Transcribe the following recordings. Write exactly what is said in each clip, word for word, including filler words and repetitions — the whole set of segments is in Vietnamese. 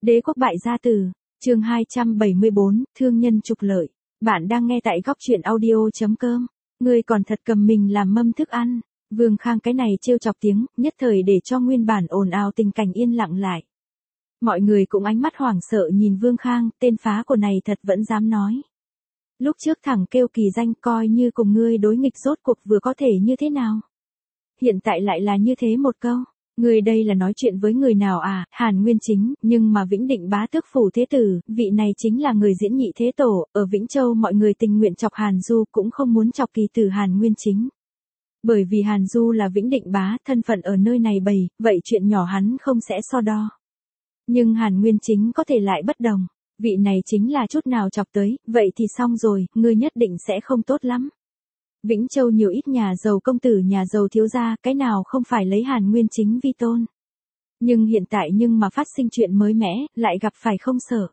Đế quốc bại gia tử, chương hai trăm bảy mươi bốn, thương nhân trục lợi. Bạn đang nghe tại góc truyện audio chấm com. Ngươi còn thật cầm mình làm mâm thức ăn. Vương Khang cái này trêu chọc tiếng, nhất thời để cho nguyên bản ồn ào tình cảnh yên lặng lại. Mọi người cũng ánh mắt hoảng sợ nhìn Vương Khang, tên phá của này thật vẫn dám nói. Lúc trước thẳng kêu kỳ danh coi như cùng ngươi đối nghịch rốt cuộc vừa có thể như thế nào. Hiện tại lại là như thế một câu. Người đây là nói chuyện với người nào à, Hàn Nguyên Chính, nhưng mà Vĩnh Định bá tước phủ thế tử, vị này chính là người diễn nhị thế tổ, ở Vĩnh Châu mọi người tình nguyện chọc Hàn Du cũng không muốn chọc kỳ tử Hàn Nguyên Chính. Bởi vì Hàn Du là Vĩnh Định bá, thân phận ở nơi này bầy, vậy chuyện nhỏ hắn không sẽ so đo. Nhưng Hàn Nguyên Chính có thể lại bất đồng, vị này chính là chút nào chọc tới, vậy thì xong rồi, ngươi nhất định sẽ không tốt lắm. Vĩnh Châu nhiều ít nhà giàu công tử nhà giàu thiếu gia, cái nào không phải lấy Hàn Nguyên Chính vi tôn. Nhưng hiện tại nhưng mà phát sinh chuyện mới mẻ, lại gặp phải không sợ.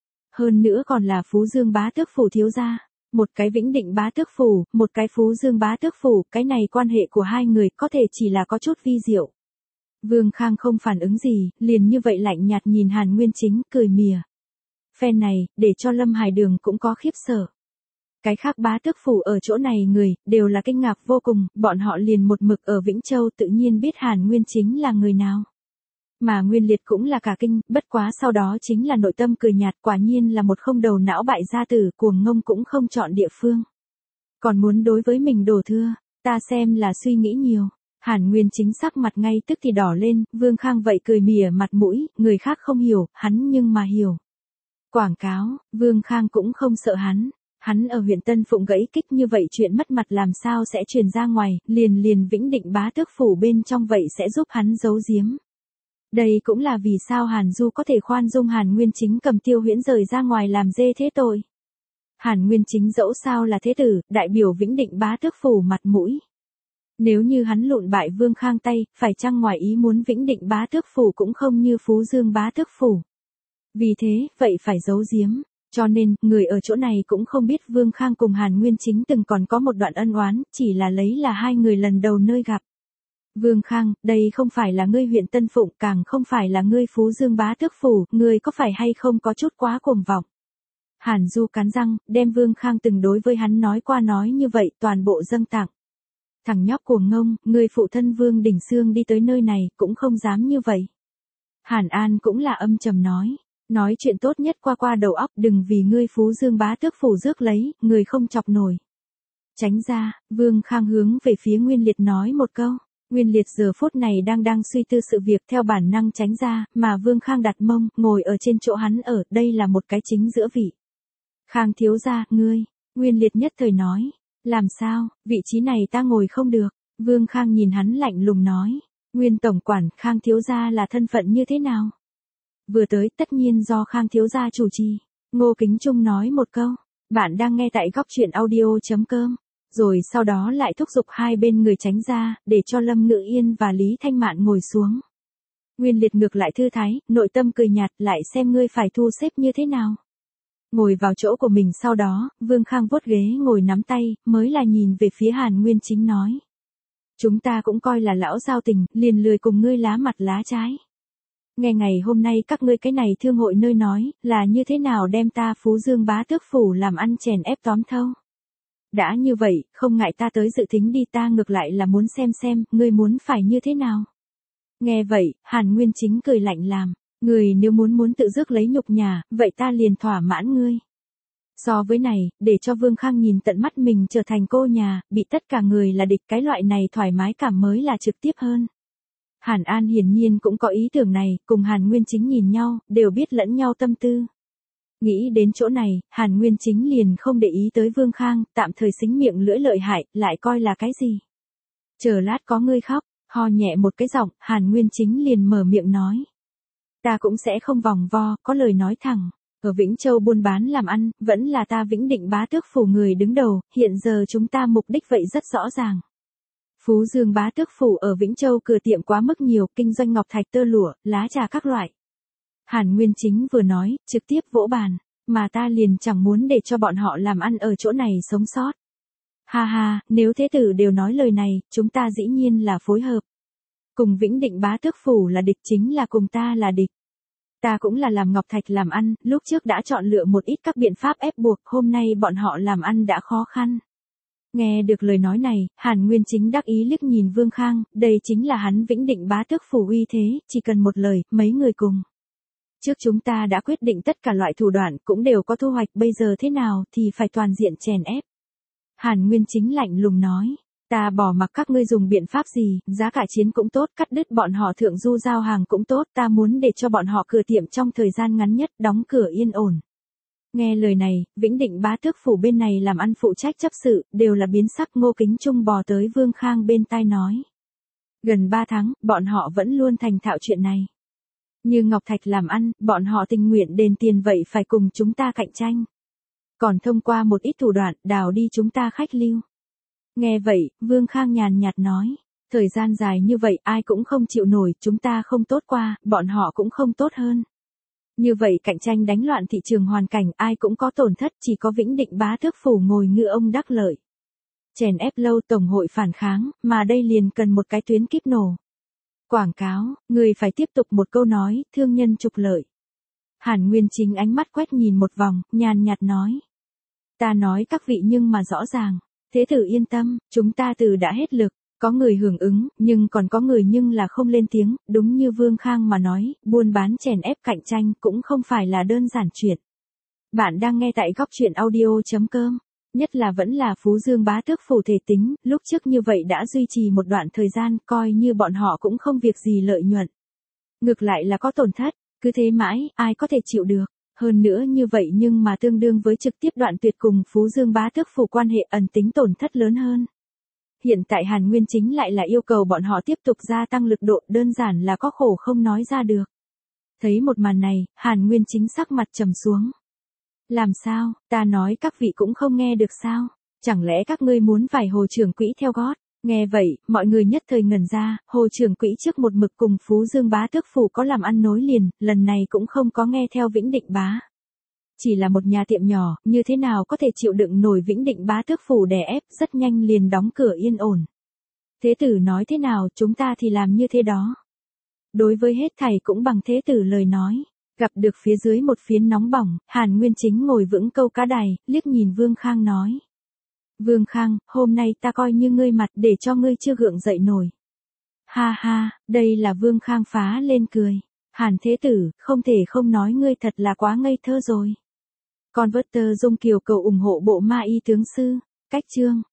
Hơn nữa còn là Phú Dương bá tước phủ thiếu gia, một cái Vĩnh Định bá tước phủ, một cái Phú Dương bá tước phủ, cái này quan hệ của hai người có thể chỉ là có chút vi diệu. Vương Khang không phản ứng gì, liền như vậy lạnh nhạt nhìn Hàn Nguyên Chính, cười mỉa. Phen này, để cho Lâm Hải Đường cũng có khiếp sợ. Cái khác bá tước phủ ở chỗ này người, đều là kinh ngạc vô cùng, bọn họ liền một mực ở Vĩnh Châu tự nhiên biết Hàn Nguyên Chính là người nào. Mà Nguyên Liệt cũng là cả kinh, bất quá sau đó chính là nội tâm cười nhạt, quả nhiên là một không đầu não bại gia tử, cuồng ngông cũng không chọn địa phương. Còn muốn đối với mình đổ thưa, ta xem là suy nghĩ nhiều. Hàn Nguyên Chính sắc mặt ngay tức thì đỏ lên, Vương Khang vậy cười mỉa mặt mũi, người khác không hiểu, hắn nhưng mà hiểu. Quảng cáo, Vương Khang cũng không sợ hắn. Hắn ở huyện Tân Phụng gãy kích như vậy chuyện mất mặt làm sao sẽ truyền ra ngoài, liền liền Vĩnh Định bá tước phủ bên trong vậy sẽ giúp hắn giấu giếm. Đây cũng là vì sao Hàn Du có thể khoan dung Hàn Nguyên Chính cầm Tiêu Huyễn rời ra ngoài làm dê thế tội. Hàn Nguyên Chính dẫu sao là thế tử, đại biểu Vĩnh Định bá tước phủ mặt mũi. Nếu như hắn lụn bại Vương Khang tay, phải chăng ngoài ý muốn Vĩnh Định bá tước phủ cũng không như Phú Dương bá tước phủ. Vì thế, vậy phải giấu giếm. Cho nên, người ở chỗ này cũng không biết Vương Khang cùng Hàn Nguyên Chính từng còn có một đoạn ân oán, chỉ là lấy là hai người lần đầu nơi gặp. Vương Khang, đây không phải là ngươi huyện Tân Phụng, càng không phải là ngươi Phú Dương bá tước phủ, ngươi có phải hay không có chút quá cuồng vọng. Hàn Du cắn răng, đem Vương Khang từng đối với hắn nói qua nói như vậy, toàn bộ dâng tặng. Thằng nhóc cuồng ngông, ngươi phụ thân Vương Đình Xương đi tới nơi này, cũng không dám như vậy. Hàn An cũng là âm trầm nói. Nói chuyện tốt nhất qua qua đầu óc, đừng vì ngươi Phú Dương bá tước phủ rước lấy, người không chọc nổi. Tránh ra, Vương Khang hướng về phía Nguyên Liệt nói một câu. Nguyên Liệt giờ phút này đang đang suy tư sự việc theo bản năng tránh ra, mà Vương Khang đặt mông, ngồi ở trên chỗ hắn ở, đây là một cái chính giữa vị. Khang thiếu gia, ngươi, Nguyên Liệt nhất thời nói. Làm sao, vị trí này ta ngồi không được. Vương Khang nhìn hắn lạnh lùng nói. Nguyên tổng quản, Khang thiếu gia là thân phận như thế nào? Vừa tới tất nhiên do Khang thiếu gia chủ trì. Ngô Kính Trung nói một câu. Bạn đang nghe tại góc truyện audio chấm com. Rồi sau đó lại thúc giục hai bên người tránh ra, để cho Lâm Ngự Yên và Lý Thanh Mạn ngồi xuống. Nguyên Liệt ngược lại thư thái, nội tâm cười nhạt, lại xem ngươi phải thu xếp như thế nào. Ngồi vào chỗ của mình sau đó, Vương Khang vuốt ghế ngồi nắm tay, mới là nhìn về phía Hàn Nguyên Chính nói. Chúng ta cũng coi là lão giao tình, liền lười cùng ngươi lá mặt lá trái. Nghe ngày hôm nay các ngươi cái này thương hội nơi nói, là như thế nào đem ta Phú Dương bá tước phủ làm ăn chèn ép tóm thâu. Đã như vậy, không ngại ta tới dự tính đi, ta ngược lại là muốn xem xem, ngươi muốn phải như thế nào. Nghe vậy, Hàn Nguyên Chính cười lạnh làm, ngươi nếu muốn muốn tự rước lấy nhục nhà, vậy ta liền thỏa mãn ngươi. So với này, để cho Vương Khang nhìn tận mắt mình trở thành cô nhà, bị tất cả người là địch, cái loại này thoải mái cảm mới là trực tiếp hơn. Hàn An hiển nhiên cũng có ý tưởng này, cùng Hàn Nguyên Chính nhìn nhau, đều biết lẫn nhau tâm tư. Nghĩ đến chỗ này, Hàn Nguyên Chính liền không để ý tới Vương Khang, tạm thời xính miệng lưỡi lợi hại, lại coi là cái gì. Chờ lát có ngươi khóc, ho nhẹ một cái giọng, Hàn Nguyên Chính liền mở miệng nói. Ta cũng sẽ không vòng vo, có lời nói thẳng. Ở Vĩnh Châu buôn bán làm ăn, vẫn là ta Vĩnh Định bá tước phủ người đứng đầu, hiện giờ chúng ta mục đích vậy rất rõ ràng. Phú Dương bá tước phủ ở Vĩnh Châu cửa tiệm quá mức nhiều, kinh doanh ngọc thạch tơ lụa, lá trà các loại. Hàn Nguyên Chính vừa nói, trực tiếp vỗ bàn, mà ta liền chẳng muốn để cho bọn họ làm ăn ở chỗ này sống sót. Ha ha, nếu thế tử đều nói lời này, chúng ta dĩ nhiên là phối hợp. Cùng Vĩnh Định bá tước phủ là địch chính là cùng ta là địch. Ta cũng là làm Ngọc Thạch làm ăn, lúc trước đã chọn lựa một ít các biện pháp ép buộc, hôm nay bọn họ làm ăn đã khó khăn. Nghe được lời nói này, Hàn Nguyên Chính đắc ý liếc nhìn Vương Khang, đây chính là hắn Vĩnh Định Bá Tước Phủ uy thế, chỉ cần một lời, mấy người cùng. Trước chúng ta đã quyết định tất cả loại thủ đoạn cũng đều có thu hoạch, bây giờ thế nào thì phải toàn diện chèn ép. Hàn Nguyên Chính lạnh lùng nói, ta bỏ mặc các ngươi dùng biện pháp gì, giá cả chiến cũng tốt, cắt đứt bọn họ thượng du giao hàng cũng tốt, ta muốn để cho bọn họ cửa tiệm trong thời gian ngắn nhất, đóng cửa yên ổn. Nghe lời này, Vĩnh Định Bá Tước Phủ bên này làm ăn phụ trách chấp sự, đều là biến sắc. Ngô Kính Trung bò tới Vương Khang bên tai nói. Gần ba tháng, bọn họ vẫn luôn thành thạo chuyện này. Như Ngọc Thạch làm ăn, bọn họ tình nguyện đền tiền vậy phải cùng chúng ta cạnh tranh. Còn thông qua một ít thủ đoạn, đào đi chúng ta khách lưu. Nghe vậy, Vương Khang nhàn nhạt nói. Thời gian dài như vậy ai cũng không chịu nổi, chúng ta không tốt qua, bọn họ cũng không tốt hơn. Như vậy cạnh tranh đánh loạn thị trường hoàn cảnh, ai cũng có tổn thất, chỉ có Vĩnh Định Bá Tước Phủ ngồi ngư ông đắc lợi. Chèn ép lâu tổng hội phản kháng, mà đây liền cần một cái tuyến kíp nổ. Quảng cáo, người phải tiếp tục một câu nói, thương nhân trục lợi. Hàn Nguyên Chính ánh mắt quét nhìn một vòng, nhàn nhạt nói. Ta nói các vị nhưng mà rõ ràng, thế tử yên tâm, chúng ta từ đã hết lực. Có người hưởng ứng, nhưng còn có người nhưng là không lên tiếng, đúng như Vương Khang mà nói, buôn bán chèn ép cạnh tranh cũng không phải là đơn giản chuyện. Bạn đang nghe tại góc truyện audio.com, nhất là vẫn là Phú Dương Bá Tước Phủ thể tính, lúc trước như vậy đã duy trì một đoạn thời gian, coi như bọn họ cũng không việc gì lợi nhuận. Ngược lại là có tổn thất, cứ thế mãi, ai có thể chịu được. Hơn nữa như vậy nhưng mà tương đương với trực tiếp đoạn tuyệt cùng Phú Dương Bá Tước Phủ quan hệ, ẩn tính tổn thất lớn hơn. Hiện tại Hàn Nguyên Chính lại là yêu cầu bọn họ tiếp tục gia tăng lực độ, đơn giản là có khổ không nói ra được. Thấy một màn này, Hàn Nguyên Chính sắc mặt trầm xuống. Làm sao, ta nói các vị cũng không nghe được sao? Chẳng lẽ các ngươi muốn phải Hồ trưởng quỹ theo gót? Nghe vậy, mọi người nhất thời ngẩn ra, Hồ trưởng quỹ trước một mực cùng Phú Dương Bá Tước Phủ có làm ăn nối liền, lần này cũng không có nghe theo Vĩnh Định Bá. Chỉ là một nhà tiệm nhỏ, như thế nào có thể chịu đựng nổi Vĩnh Định Bá Tước Phủ đè ép, rất nhanh liền đóng cửa yên ổn. Thế tử nói thế nào, chúng ta thì làm như thế đó. Đối với hết thảy cũng bằng thế tử lời nói. Gặp được phía dưới một phiến nóng bỏng, Hàn Nguyên Chính ngồi vững câu cá đài, liếc nhìn Vương Khang nói. Vương Khang, hôm nay ta coi như ngươi mặt để cho ngươi chưa gượng dậy nổi. Ha ha, đây là Vương Khang phá lên cười. Hàn thế tử, không thể không nói ngươi thật là quá ngây thơ rồi. Con vớt tơ Dung Kiều cầu ủng hộ bộ ma y tướng sư. Cách chương.